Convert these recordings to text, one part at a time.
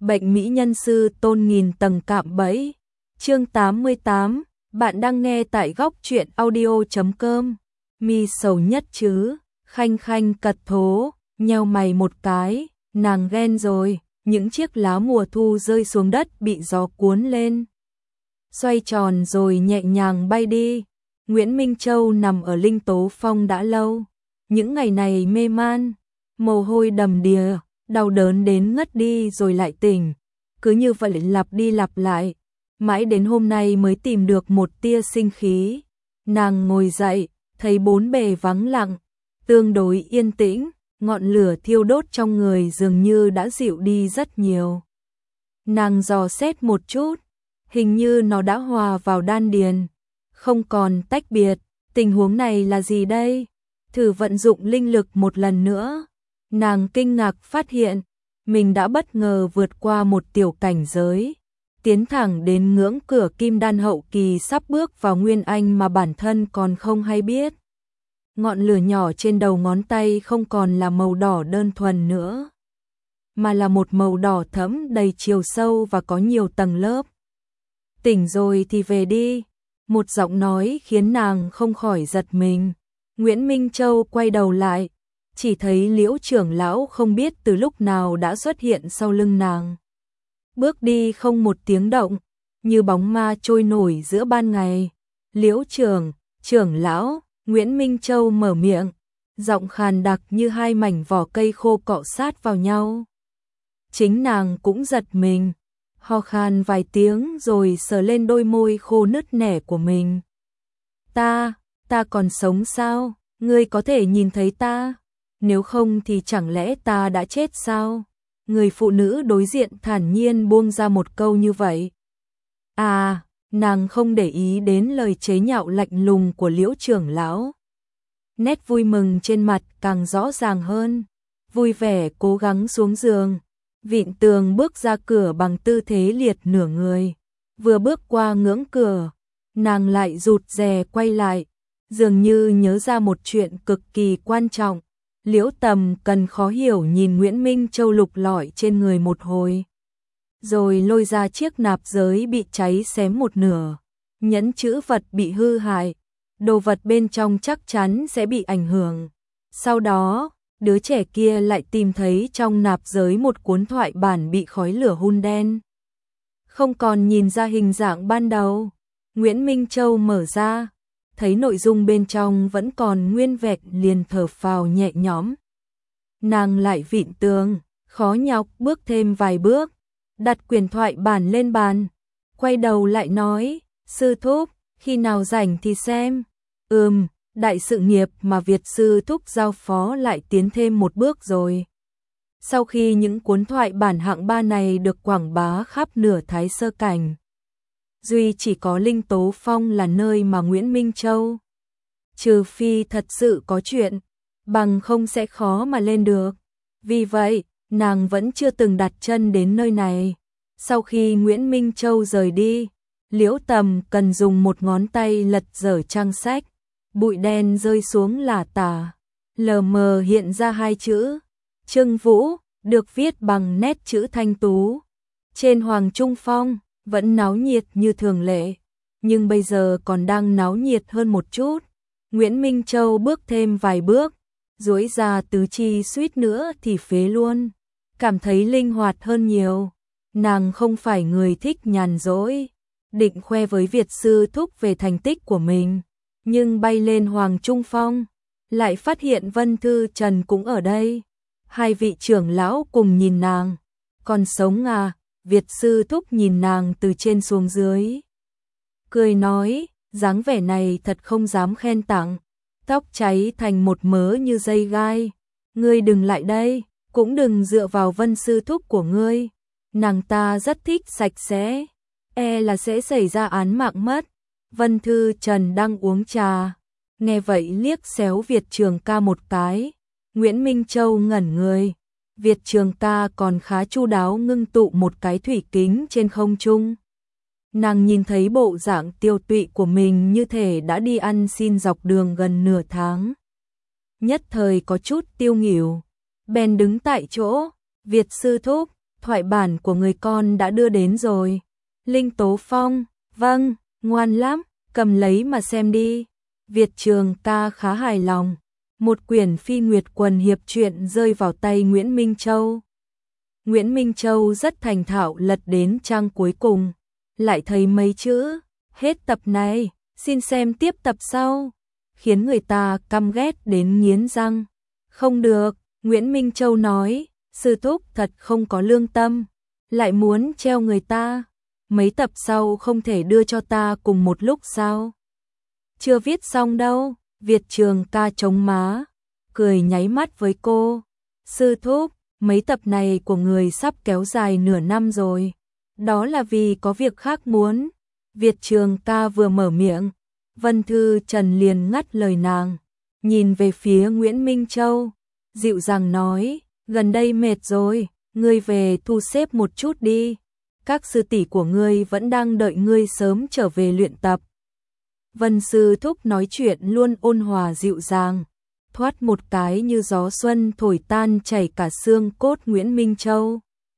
Bệnh mỹ nhân sư tôn nghìn tầng cạm bẫy. Chương 88, bạn đang nghe tại góc truyện audio.com. Mi sầu nhất chứ, Khanh Khanh cật thố, nheo mày một cái, nàng ghen rồi, những chiếc lá mùa thu rơi xuống đất bị gió cuốn lên. Xoay tròn rồi nhẹ nhàng bay đi. Nguyễn Minh Châu nằm ở Linh Tố Phong đã lâu, những ngày này mê man, mồ hôi đầm đìa, đau đớn đến ngất đi rồi lại tỉnh, cứ như vậy lặp đi lặp lại, mãi đến hôm nay mới tìm được một tia sinh khí. Nàng ngồi dậy, thấy bốn bề vắng lặng, tương đối yên tĩnh, ngọn lửa thiêu đốt trong người dường như đã dịu đi rất nhiều. Nàng dò xét một chút, hình như nó đã hòa vào đan điền, không còn tách biệt. Tình huống này là gì đây? Thử vận dụng linh lực một lần nữa. Nàng kinh ngạc phát hiện, mình đã bất ngờ vượt qua một tiểu cảnh giới, tiến thẳng đến ngưỡng cửa kim đan hậu kỳ, sắp bước vào nguyên anh mà bản thân còn không hay biết. Ngọn lửa nhỏ trên đầu ngón tay không còn là màu đỏ đơn thuần nữa, mà là một màu đỏ thẫm đầy chiều sâu và có nhiều tầng lớp. Tỉnh rồi thì về đi. Một giọng nói khiến nàng không khỏi giật mình. Nguyễn Minh Châu quay đầu lại, chỉ thấy Liễu trưởng lão không biết từ lúc nào đã xuất hiện sau lưng nàng. Bước đi không một tiếng động, như bóng ma trôi nổi giữa ban ngày. Liễu trưởng lão, Nguyễn Minh Châu mở miệng, giọng khàn đặc như hai mảnh vỏ cây khô cọ sát vào nhau. Chính nàng cũng giật mình, ho khan vài tiếng rồi sờ lên đôi môi khô nứt nẻ của mình. Ta còn sống sao? Ngươi có thể nhìn thấy ta? Nếu không thì chẳng lẽ ta đã chết sao? Người phụ nữ đối diện thản nhiên buông ra một câu như vậy. À, nàng không để ý đến lời chế nhạo lạnh lùng của Liễu trưởng lão. Nét vui mừng trên mặt càng rõ ràng hơn, vui vẻ cố gắng xuống giường, vịn tường bước ra cửa bằng tư thế liệt nửa người. Vừa bước qua ngưỡng cửa, nàng lại rụt rè quay lại, dường như nhớ ra một chuyện cực kỳ quan trọng. Liễu Tầm Cần khó hiểu nhìn Nguyễn Minh Châu lục lọi trên người một hồi, rồi lôi ra chiếc nạp giới bị cháy xém một nửa. Nhẫn chữ vật bị hư hại, đồ vật bên trong chắc chắn sẽ bị ảnh hưởng. Sau đó, đứa trẻ kia lại tìm thấy trong nạp giới một cuốn thoại bản bị khói lửa hun đen, không còn nhìn ra hình dạng ban đầu. Nguyễn Minh Châu mở ra, thấy nội dung bên trong vẫn còn nguyên vẹn, liền thở phào nhẹ nhõm. Nàng lại vịn tường, khó nhọc bước thêm vài bước, đặt quyển thoại bản lên bàn, quay đầu lại nói, sư thúc, khi nào rảnh thì xem. Đại sự nghiệp mà Việt sư thúc giao phó lại tiến thêm một bước rồi. Sau khi những cuốn thoại bản hạng 3 này được quảng bá khắp nửa Thái Sơ Cảnh, duy chỉ có Linh Tố Phong là nơi mà Nguyễn Minh Châu, trừ phi thật sự có chuyện, bằng không sẽ khó mà lên được. Vì vậy, nàng vẫn chưa từng đặt chân đến nơi này. Sau khi Nguyễn Minh Châu rời đi, Liễu Tầm Cần dùng một ngón tay lật dở trang sách, bụi đen rơi xuống lả tả, lờ mờ hiện ra hai chữ Trưng Vũ, được viết bằng nét chữ thanh tú. Trên Hoàng Trung Phong vẫn náo nhiệt như thường lệ, nhưng bây giờ còn đang náo nhiệt hơn một chút. Nguyễn Minh Châu bước thêm vài bước, duỗi ra tứ chi suýt nữa thì phế luôn, cảm thấy linh hoạt hơn nhiều. Nàng không phải người thích nhàn rỗi, định khoe với Việt sư thúc về thành tích của mình, nhưng bay lên Hoàng Trung Phong, lại phát hiện Vân Thư Trần cũng ở đây. Hai vị trưởng lão cùng nhìn nàng, còn sống à? Việt sư thúc nhìn nàng từ trên xuống dưới, cười nói, dáng vẻ này thật không dám khen tặng, tóc cháy thành một mớ như dây gai. Ngươi đừng lại đây, cũng đừng dựa vào Vân sư thúc của ngươi, nàng ta rất thích sạch sẽ, e là sẽ xảy ra án mạng mất. Vân Thư Trần đang uống trà, nghe vậy liếc xéo Việt Trường Ca một cái. Nguyễn Minh Châu ngẩn người, Việt Trường Ca còn khá chu đáo ngưng tụ một cái thủy kính trên không trung. Nàng nhìn thấy bộ dạng tiêu tụy của mình như thể đã đi ăn xin dọc đường gần nửa tháng, nhất thời có chút tiêu nghỉu, bèn đứng tại chỗ. Việt sư thúc, thoại bản của người con đã đưa đến rồi. Linh Tố Phong, vâng, ngoan lắm, cầm lấy mà xem đi. Việt Trường Ca khá hài lòng. Một quyển Phi Nguyệt Quần hiệp truyện rơi vào tay Nguyễn Minh Châu. Nguyễn Minh Châu rất thành thạo lật đến trang cuối cùng, lại thấy mấy chữ, hết tập này, xin xem tiếp tập sau, khiến người ta căm ghét đến nghiến răng. Không được, Nguyễn Minh Châu nói, sư thúc thật không có lương tâm, lại muốn treo người ta, mấy tập sau không thể đưa cho ta cùng một lúc sao? Chưa viết xong đâu. Việt Trường Ca chống má, cười nháy mắt với cô. Sư thúc, mấy tập này của người sắp kéo dài nửa năm rồi. Đó là vì có việc khác muốn. Việt Trường Ca vừa mở miệng, Vân Thư Trần liền ngắt lời nàng, nhìn về phía Nguyễn Minh Châu, dịu dàng nói, gần đây mệt rồi, ngươi về thu xếp một chút đi. Các sư tỷ của ngươi vẫn đang đợi ngươi sớm trở về luyện tập. Vân sư thúc nói chuyện luôn ôn hòa dịu dàng, thoát một cái như gió xuân thổi tan chảy cả xương cốt Nguyễn Minh Châu.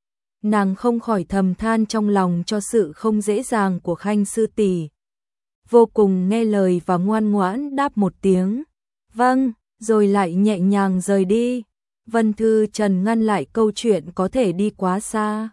Nàng không khỏi thầm than trong lòng cho sự không dễ dàng của Khanh sư tỷ. Vô cùng nghe lời và ngoan ngoãn đáp một tiếng, vâng, rồi lại nhẹ nhàng rời đi. Vân Thư Trần ngăn lại câu chuyện có thể đi quá xa.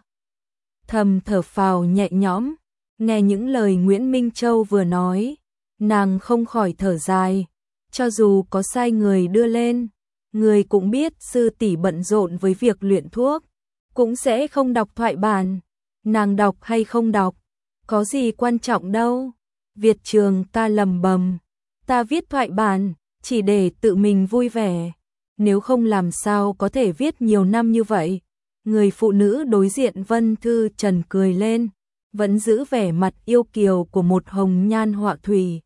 Thầm thở phào nhẹ nhõm, nghe những lời Nguyễn Minh Châu vừa nói. Nàng không khỏi thở dài, cho dù có sai người đưa lên, người cũng biết sư tỷ bận rộn với việc luyện thuốc, cũng sẽ không đọc thoại bản. Nàng đọc hay không đọc, có gì quan trọng đâu. Việt Trường Ca lầm bầm, ta viết thoại bản, chỉ để tự mình vui vẻ, nếu không làm sao có thể viết nhiều năm như vậy. Người phụ nữ đối diện Vân Thư Trần cười lên, vẫn giữ vẻ mặt yêu kiều của một hồng nhan họa thủy.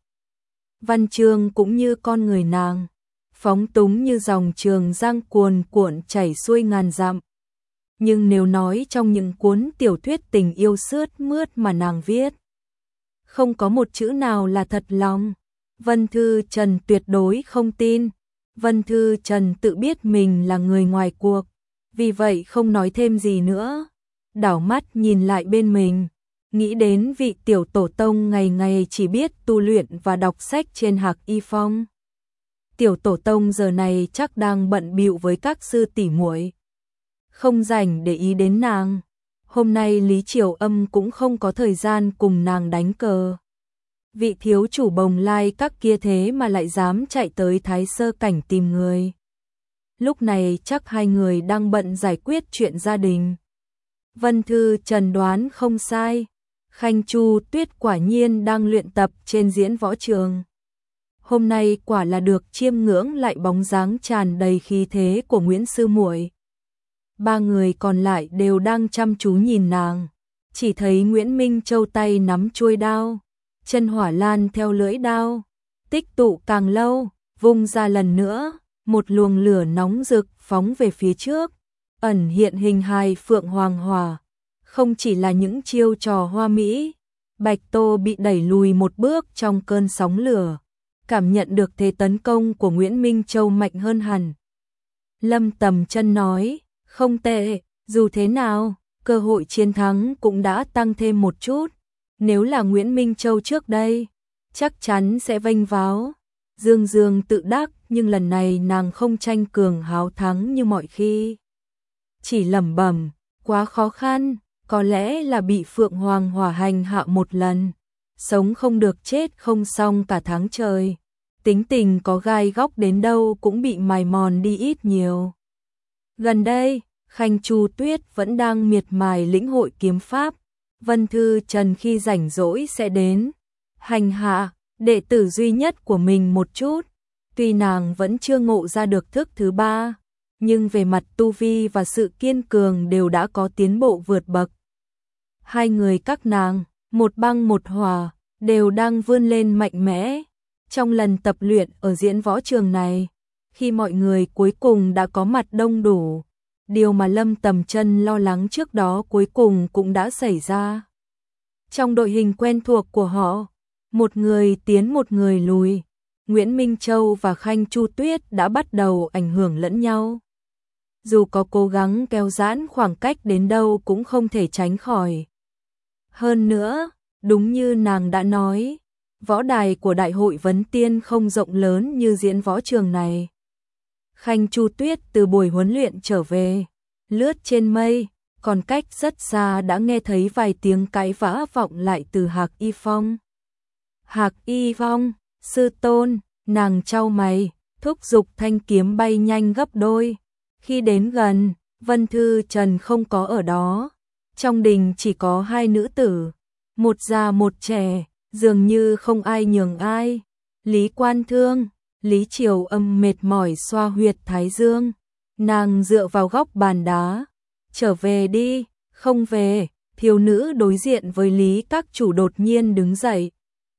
Văn chương cũng như con người nàng, phóng túng như dòng Trường Giang cuồn cuộn chảy xuôi ngàn dặm. Nhưng nếu nói trong những cuốn tiểu thuyết tình yêu sướt mướt mà nàng viết, không có một chữ nào là thật lòng. Vân Thư Trần tuyệt đối không tin. Vân Thư Trần tự biết mình là người ngoài cuộc, vì vậy không nói thêm gì nữa. Đảo mắt nhìn lại bên mình, nghĩ đến vị tiểu tổ tông ngày ngày chỉ biết tu luyện và đọc sách trên Hạc Y Phong. Tiểu tổ tông giờ này chắc đang bận bịu với các sư tỷ muội, không rảnh để ý đến nàng. Hôm nay Lý Triều Âm cũng không có thời gian cùng nàng đánh cờ. Vị thiếu chủ Bồng Lai các kia thế mà lại dám chạy tới Thái Sơ Cảnh tìm người. Lúc này chắc hai người đang bận giải quyết chuyện gia đình. Vân Thư Trần đoán không sai, Khanh Chu Tuyết quả nhiên đang luyện tập trên diễn võ trường. Hôm nay quả là được chiêm ngưỡng lại bóng dáng tràn đầy khí thế của Nguyễn sư muội. Ba người còn lại đều đang chăm chú nhìn nàng, chỉ thấy Nguyễn Minh Châu tay nắm chuôi đao, chân hỏa lan theo lưỡi đao, tích tụ càng lâu, vung ra lần nữa, một luồng lửa nóng rực phóng về phía trước, ẩn hiện hình hài phượng hoàng hỏa. Không chỉ là những chiêu trò hoa mỹ, Bạch Tô bị đẩy lùi một bước trong cơn sóng lửa, cảm nhận được thế tấn công của Nguyễn Minh Châu mạnh hơn hẳn. Lâm Tầm Chân nói, không tệ, dù thế nào, cơ hội chiến thắng cũng đã tăng thêm một chút. Nếu là Nguyễn Minh Châu trước đây, chắc chắn sẽ vênh váo, dương dương tự đắc, nhưng lần này nàng không tranh cường háo thắng như mọi khi. Chỉ lẩm bẩm, quá khó khăn, có lẽ là bị Phượng Hoàng hỏa hành hạ một lần, sống không được chết không xong cả tháng trời. Tính tình có gai góc đến đâu cũng bị mài mòn đi ít nhiều. Gần đây, Khanh Chu Tuyết vẫn đang miệt mài lĩnh hội kiếm pháp. Vân Thư Trần khi rảnh rỗi sẽ đến hành hạ đệ tử duy nhất của mình một chút. Tuy nàng vẫn chưa ngộ ra được thức thứ ba, nhưng về mặt tu vi và sự kiên cường đều đã có tiến bộ vượt bậc. Hai người các nàng, một băng một hỏa, đều đang vươn lên mạnh mẽ. Trong lần tập luyện ở diễn võ trường này, khi mọi người cuối cùng đã có mặt đông đủ, điều mà Lâm Tầm Chân lo lắng trước đó cuối cùng cũng đã xảy ra. Trong đội hình quen thuộc của họ, một người tiến một người lùi, Nguyễn Minh Châu và Khanh Chu Tuyết đã bắt đầu ảnh hưởng lẫn nhau. dù có cố gắng kéo giãn khoảng cách đến đâu cũng không thể tránh khỏi. Hơn nữa, đúng như nàng đã nói, võ đài của Đại hội Vấn Tiên không rộng lớn như diễn võ trường này. Khanh Chu Tuyết từ buổi huấn luyện trở về, lướt trên mây, còn cách rất xa đã nghe thấy vài tiếng cãi vã vọng lại từ Hạc Y Phong. Hạc Y Phong, sư tôn, nàng chau mày, thúc giục thanh kiếm bay nhanh gấp đôi. Khi đến gần, Vân Thư Trần không có ở đó. Trong đình chỉ có hai nữ tử, một già một trẻ, dường như không ai nhường ai. Lý Quan Thương, Lý Triều Âm mệt mỏi xoa huyệt thái dương. Nàng dựa vào góc bàn đá. Trở về đi, không về. Thiếu nữ đối diện với Lý Các Chủ đột nhiên đứng dậy.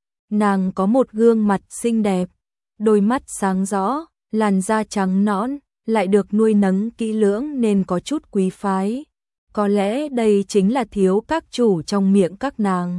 Nàng có một gương mặt xinh đẹp, đôi mắt sáng rõ, làn da trắng nõn, lại được nuôi nấng kỹ lưỡng nên có chút quý phái. Có lẽ đây chính là Thiếu Các Chủ trong miệng các nàng.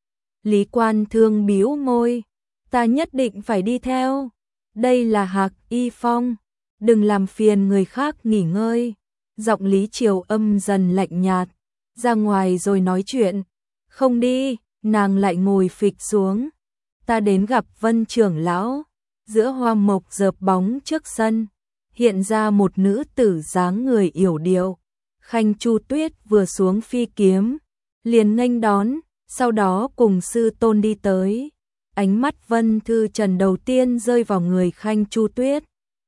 Lý Quan Thương bĩu môi, ta nhất định phải đi theo. Đây là Hạc Y Phong, đừng làm phiền người khác nghỉ ngơi. Giọng Lý Triều Âm dần lạnh nhạt, ra ngoài rồi nói chuyện. Không đi, nàng lại ngồi phịch xuống. Ta đến gặp Vân trưởng lão. Giữa hoa mộc dợp bóng trước sân, hiện ra một nữ tử dáng người yểu điệu. Khanh Chu Tuyết vừa xuống phi kiếm, liền nghênh đón, sau đó cùng sư tôn đi tới. Ánh mắt Vân Thư Trần đầu tiên rơi vào người Khanh Chu Tuyết.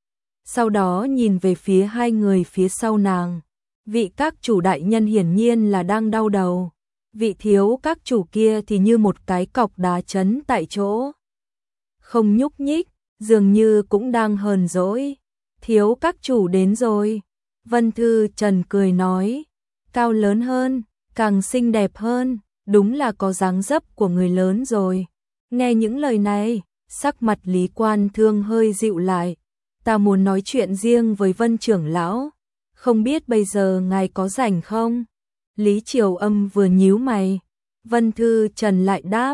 Sau đó nhìn về phía hai người phía sau nàng. Vị các chủ đại nhân hiển nhiên là đang đau đầu. Vị thiếu các chủ kia thì như một cái cọc đá chấn tại chỗ. Không nhúc nhích, dường như cũng đang hờn dỗi. Thiếu các chủ đến rồi. Vân Thư Trần cười nói. Cao lớn hơn, càng xinh đẹp hơn, đúng là có dáng dấp của người lớn rồi. Nghe những lời này, sắc mặt Lý Quan Thương hơi dịu lại. Ta muốn nói chuyện riêng với Vân trưởng lão. Không biết bây giờ ngài có rảnh không? Lý Triều Âm vừa nhíu mày. Vân Thư Trần lại đáp.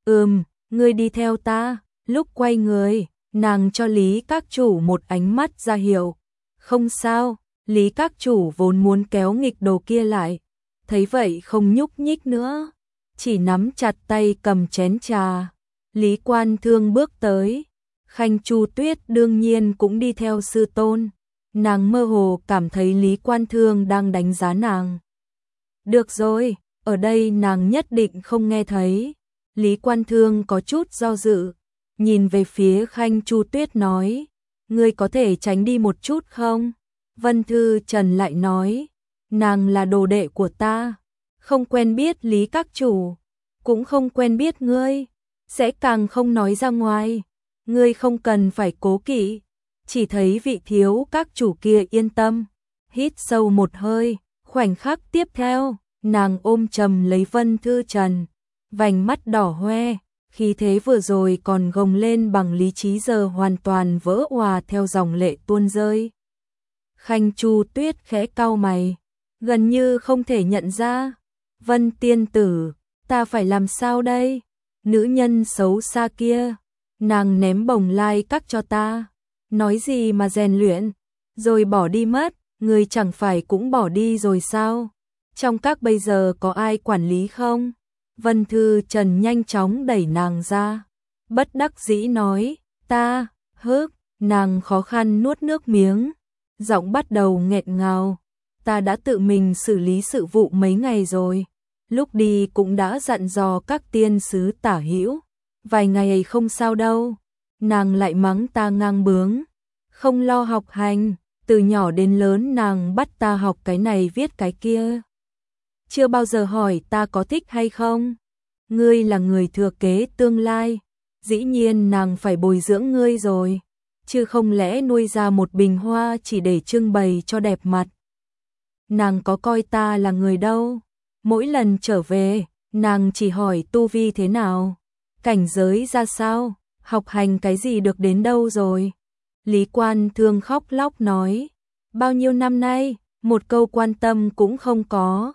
Ngươi đi theo ta. Lúc quay người, nàng cho Lý các chủ một ánh mắt ra hiệu. Không sao, Lý các chủ vốn muốn kéo nghịch đồ kia lại. Thấy vậy không nhúc nhích nữa, chỉ nắm chặt tay cầm chén trà. Lý Quan Thương bước tới. Khanh Chu Tuyết đương nhiên cũng đi theo sư tôn. Nàng mơ hồ cảm thấy Lý Quan Thương đang đánh giá nàng. Được rồi, ở đây nàng nhất định không nghe thấy. Lý Quan Thương có chút do dự, nhìn về phía Khanh Chu Tuyết nói, ngươi có thể tránh đi một chút không? Vân Thư Trần lại nói, nàng là đồ đệ của ta, không quen biết Lý các chủ, cũng không quen biết ngươi, sẽ càng không nói ra ngoài. Ngươi không cần phải cố kỵ. Chỉ thấy vị thiếu các chủ kia yên tâm, hít sâu một hơi, khoảnh khắc tiếp theo, nàng ôm chầm lấy Vân Thư Trần, vành mắt đỏ hoe, khí thế vừa rồi còn gồng lên bằng lý trí giờ hoàn toàn vỡ òa theo dòng lệ tuôn rơi. Khanh Chu Tuyết khẽ cau mày, gần như không thể nhận ra. Vân tiên tử, ta phải làm sao đây? Nữ nhân xấu xa kia, nàng ném bồng lai các cho ta. Nói gì mà rèn luyện, rồi bỏ đi mất, người chẳng phải cũng bỏ đi rồi sao? Trong các bây giờ có ai quản lý không? Vân Thư Trần nhanh chóng đẩy nàng ra, bất đắc dĩ nói, ta, nàng khó khăn nuốt nước miếng, giọng bắt đầu nghẹn ngào, ta đã tự mình xử lý sự vụ mấy ngày rồi, lúc đi cũng đã dặn dò các tiên sứ tả hữu, vài ngày ấy không sao đâu. Nàng lại mắng ta ngang bướng, không lo học hành, từ nhỏ đến lớn nàng bắt ta học cái này viết cái kia. Chưa bao giờ hỏi ta có thích hay không. Ngươi là người thừa kế tương lai, dĩ nhiên nàng phải bồi dưỡng ngươi rồi, chứ không lẽ nuôi ra một bình hoa chỉ để trưng bày cho đẹp mặt. Nàng có coi ta là người đâu, mỗi lần trở về, nàng chỉ hỏi tu vi thế nào, cảnh giới ra sao, học hành cái gì được đến đâu rồi. Lý Quan Thương khóc lóc nói, bao nhiêu năm nay, một câu quan tâm cũng không có.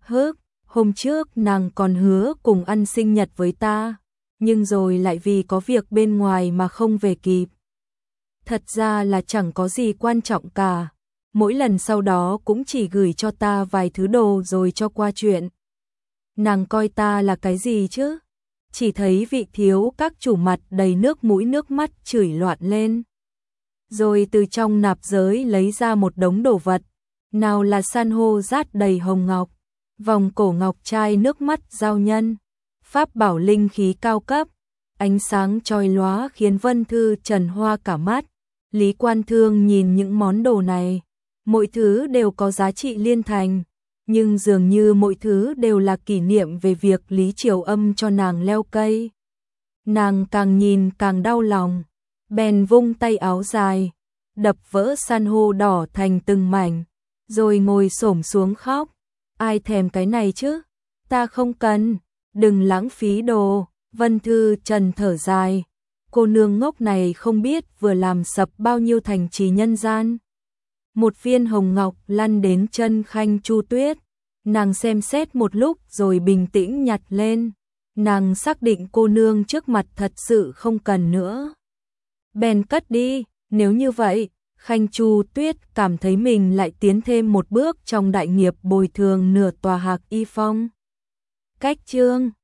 Hôm trước nàng còn hứa cùng ăn sinh nhật với ta, nhưng rồi lại vì có việc bên ngoài mà không về kịp. Thật ra là chẳng có gì quan trọng cả, mỗi lần sau đó cũng chỉ gửi cho ta vài thứ đồ rồi cho qua chuyện. Nàng coi ta là cái gì chứ? Chỉ thấy vị thiếu các chủ mặt đầy nước mũi nước mắt chửi loạn lên. Rồi từ trong nạp giới lấy ra một đống đồ vật, nào là san hô rát đầy hồng ngọc, vòng cổ ngọc trai nước mắt giao nhân, pháp bảo linh khí cao cấp, ánh sáng chói lóa khiến Vân Thư trần hoa cả mắt. Lý Quan Thương nhìn những món đồ này, mỗi thứ đều có giá trị liên thành, nhưng dường như mỗi thứ đều là kỷ niệm về việc Lý Triều Âm cho nàng leo cây. Nàng càng nhìn càng đau lòng, bèn vung tay áo dài, đập vỡ san hô đỏ thành từng mảnh, rồi ngồi xổm xuống khóc. Ai thèm cái này chứ? Ta không cần, đừng lãng phí đồ. Vân Thư Trần thở dài, cô nương ngốc này không biết vừa làm sập bao nhiêu thành trì nhân gian. Một viên hồng ngọc lăn đến chân Khanh Chu Tuyết, nàng xem xét một lúc rồi bình tĩnh nhặt lên. Nàng xác định cô nương trước mặt thật sự không cần nữa, bèn cất đi. Nếu như vậy, Khanh Chu Tuyết cảm thấy mình lại tiến thêm một bước trong đại nghiệp bồi thường nửa tòa Hạc Y Phong. Cách chương